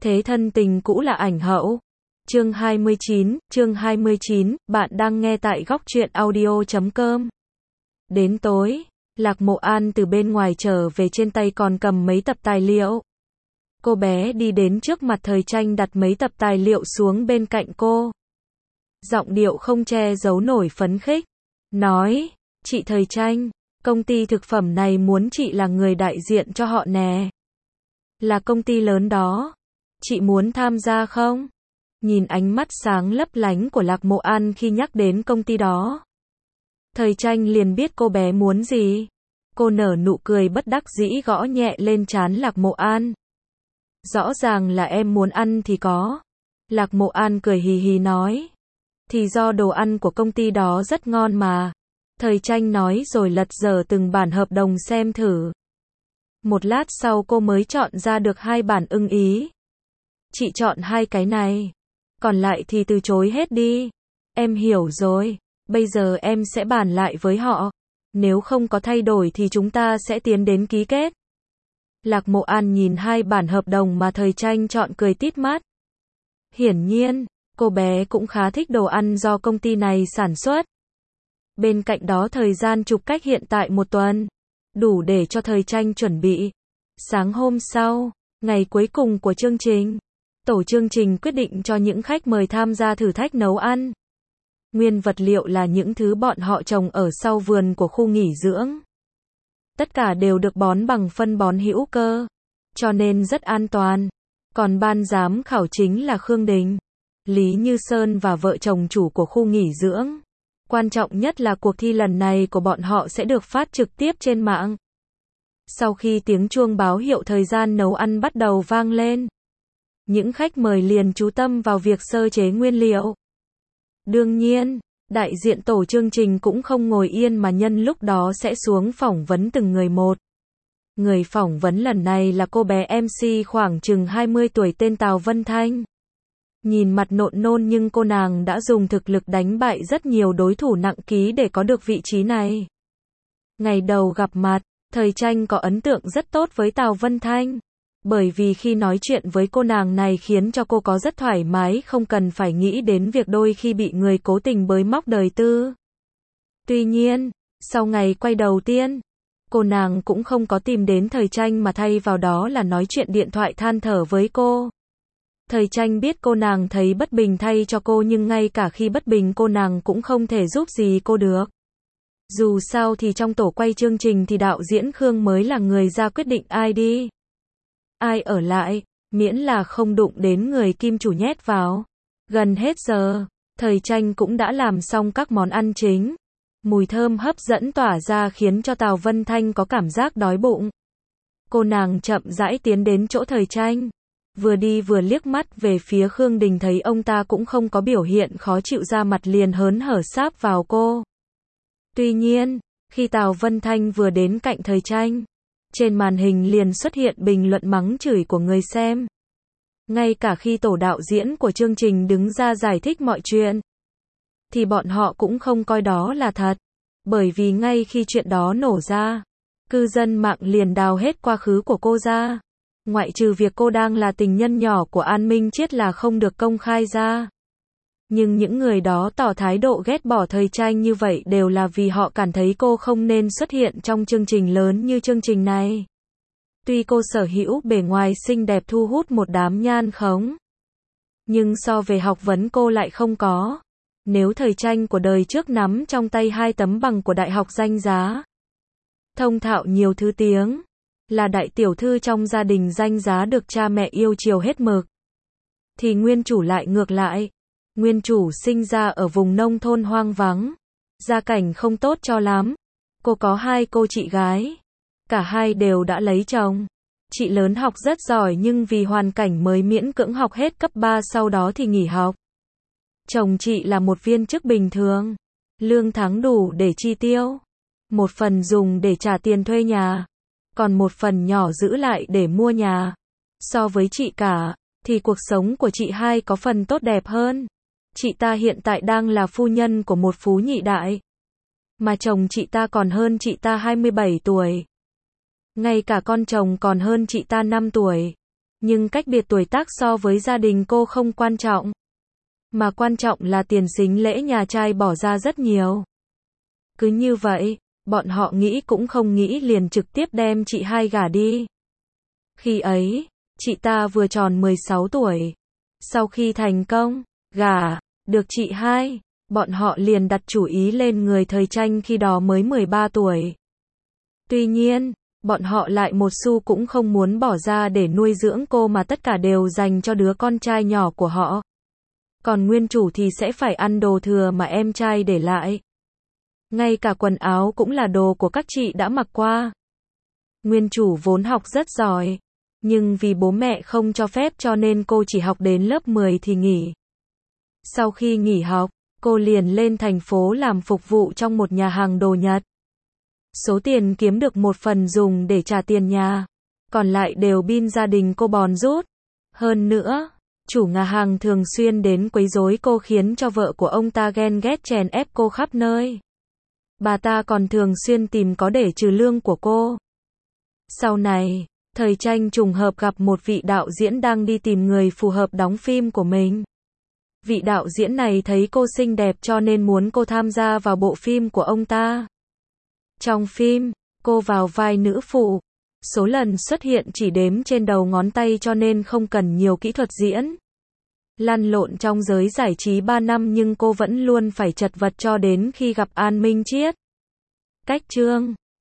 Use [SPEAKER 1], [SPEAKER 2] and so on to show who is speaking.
[SPEAKER 1] Thế thân tình cũ là ảnh hậu. Chương 29, bạn đang nghe tại góc truyện audio.com. Đến tối, Lạc Mộ An từ bên ngoài trở về, trên tay còn cầm mấy tập tài liệu. Cô bé đi đến trước mặt Thời Tranh, đặt mấy tập tài liệu xuống bên cạnh cô. Giọng điệu không che giấu nổi phấn khích. Nói, chị Thời Tranh, công ty thực phẩm này muốn chị là người đại diện cho họ nè. Là công ty lớn đó. Chị muốn tham gia không? Nhìn ánh mắt sáng lấp lánh của Lạc Mộ An khi nhắc đến công ty đó, Thời Tranh liền biết cô bé muốn gì. Cô nở nụ cười bất đắc dĩ, gõ nhẹ lên trán Lạc Mộ An. Rõ ràng là em muốn ăn thì có. Lạc Mộ An cười hì hì nói. Thì do đồ ăn của công ty đó rất ngon mà. Thời Tranh nói rồi lật dở từng bản hợp đồng xem thử. Một lát sau cô mới chọn ra được 2 bản ưng ý. Chị chọn 2 cái này. Còn lại thì từ chối hết đi. Em hiểu rồi. Bây giờ em sẽ bàn lại với họ. Nếu không có thay đổi thì chúng ta sẽ tiến đến ký kết. Lạc Mộ An nhìn 2 bản hợp đồng mà Thời Tranh chọn, cười tít mắt. Hiển nhiên, cô bé cũng khá thích đồ ăn do công ty này sản xuất. Bên cạnh đó thời gian chụp cách hiện tại 1 tuần. Đủ để cho Thời Tranh chuẩn bị. Sáng hôm sau, ngày cuối cùng của chương trình, tổ chương trình quyết định cho những khách mời tham gia thử thách nấu ăn. Nguyên vật liệu là những thứ bọn họ trồng ở sau vườn của khu nghỉ dưỡng. Tất cả đều được bón bằng phân bón hữu cơ, cho nên rất an toàn. Còn ban giám khảo chính là Khương Đình, Lý Như Sơn và vợ chồng chủ của khu nghỉ dưỡng. Quan trọng nhất là cuộc thi lần này của bọn họ sẽ được phát trực tiếp trên mạng. Sau khi tiếng chuông báo hiệu thời gian nấu ăn bắt đầu vang lên, những khách mời liền chú tâm vào việc sơ chế nguyên liệu. Đương nhiên, đại diện tổ chương trình cũng không ngồi yên mà nhân lúc đó sẽ xuống phỏng vấn từng người một. Người phỏng vấn lần này là cô bé MC khoảng chừng 20 tuổi tên Tào Vân Thanh. Nhìn mặt nộn nôn nhưng cô nàng đã dùng thực lực đánh bại rất nhiều đối thủ nặng ký để có được vị trí này. Ngày đầu gặp mặt, Thời Tranh có ấn tượng rất tốt với Tào Vân Thanh. Bởi vì khi nói chuyện với cô nàng này khiến cho cô có rất thoải mái, không cần phải nghĩ đến việc đôi khi bị người cố tình bới móc đời tư. Tuy nhiên, sau ngày quay đầu tiên, cô nàng cũng không có tìm đến Thời Tranh mà thay vào đó là nói chuyện điện thoại than thở với cô. Thời Tranh biết cô nàng thấy bất bình thay cho cô, nhưng ngay cả khi bất bình cô nàng cũng không thể giúp gì cô được. Dù sao thì trong tổ quay chương trình thì đạo diễn Khương mới là người ra quyết định ai đi, ai ở lại, miễn là không đụng đến người kim chủ nhét vào. Gần hết giờ, Thời Tranh cũng đã làm xong các món ăn chính. Mùi thơm hấp dẫn tỏa ra khiến cho Tào Vân Thanh có cảm giác đói bụng. Cô nàng chậm rãi tiến đến chỗ Thời Tranh. Vừa đi vừa liếc mắt về phía Khương Đình, thấy ông ta cũng không có biểu hiện khó chịu, ra mặt liền hớn hở sáp vào cô. Tuy nhiên, khi Tào Vân Thanh vừa đến cạnh Thời Tranh, trên màn hình liền xuất hiện bình luận mắng chửi của người xem. Ngay cả khi tổ đạo diễn của chương trình đứng ra giải thích mọi chuyện, thì bọn họ cũng không coi đó là thật. Bởi vì ngay khi chuyện đó nổ ra, cư dân mạng liền đào hết quá khứ của cô ra. Ngoại trừ việc cô đang là tình nhân nhỏ của An Minh Chiết là không được công khai ra. Nhưng những người đó tỏ thái độ ghét bỏ Thời Tranh như vậy đều là vì họ cảm thấy cô không nên xuất hiện trong chương trình lớn như chương trình này. Tuy cô sở hữu bề ngoài xinh đẹp thu hút một đám nhan khống, nhưng so về học vấn cô lại không có. Nếu Thời Tranh của đời trước nắm trong tay 2 tấm bằng của đại học danh giá, thông thạo nhiều thứ tiếng, là đại tiểu thư trong gia đình danh giá được cha mẹ yêu chiều hết mực, thì nguyên chủ lại ngược lại. Nguyên chủ sinh ra ở vùng nông thôn hoang vắng, gia cảnh không tốt cho lắm. Cô có 2 cô chị gái, cả hai đều đã lấy chồng. Chị lớn học rất giỏi nhưng vì hoàn cảnh mới miễn cưỡng học hết cấp 3, sau đó thì nghỉ học. Chồng chị là một viên chức bình thường, lương tháng đủ để chi tiêu, một phần dùng để trả tiền thuê nhà, còn một phần nhỏ giữ lại để mua nhà. So với chị cả, thì cuộc sống của chị hai có phần tốt đẹp hơn. Chị ta hiện tại đang là phu nhân của một phú nhị đại, mà chồng chị ta còn hơn chị ta 27 tuổi. Ngay cả con chồng còn hơn chị ta 5 tuổi. Nhưng cách biệt tuổi tác so với gia đình cô không quan trọng. Mà quan trọng là tiền sính lễ nhà trai bỏ ra rất nhiều. Cứ như vậy, bọn họ nghĩ cũng không nghĩ liền trực tiếp đem chị hai gả đi. Khi ấy, chị ta vừa tròn 16 tuổi. Sau khi thành công, gả, được chị hai, bọn họ liền đặt chủ ý lên người thời tranh khi đó mới 13 tuổi. Tuy nhiên, bọn họ lại một xu cũng không muốn bỏ ra để nuôi dưỡng cô mà tất cả đều dành cho đứa con trai nhỏ của họ. Còn nguyên chủ thì sẽ phải ăn đồ thừa mà em trai để lại. Ngay cả quần áo cũng là đồ của các chị đã mặc qua. Nguyên chủ vốn học rất giỏi, nhưng vì bố mẹ không cho phép cho nên cô chỉ học đến lớp 10 thì nghỉ. Sau khi nghỉ học, cô liền lên thành phố làm phục vụ trong một nhà hàng đồ Nhật. Số tiền kiếm được một phần dùng để trả tiền nhà, còn lại đều bin gia đình cô bòn rút. Hơn nữa, chủ nhà hàng thường xuyên đến quấy rối cô khiến cho vợ của ông ta ghen ghét chèn ép cô khắp nơi. Bà ta còn thường xuyên tìm có để trừ lương của cô. Sau này, thời tranh trùng hợp gặp một vị đạo diễn đang đi tìm người phù hợp đóng phim của mình. Vị đạo diễn này thấy cô xinh đẹp cho nên muốn cô tham gia vào bộ phim của ông ta. Trong phim, cô vào vai nữ phụ. Số lần xuất hiện chỉ đếm trên đầu ngón tay cho nên không cần nhiều kỹ thuật diễn. Lăn lộn trong giới giải trí 3 năm nhưng cô vẫn luôn phải chật vật cho đến khi gặp An Minh Chiết. Cách chương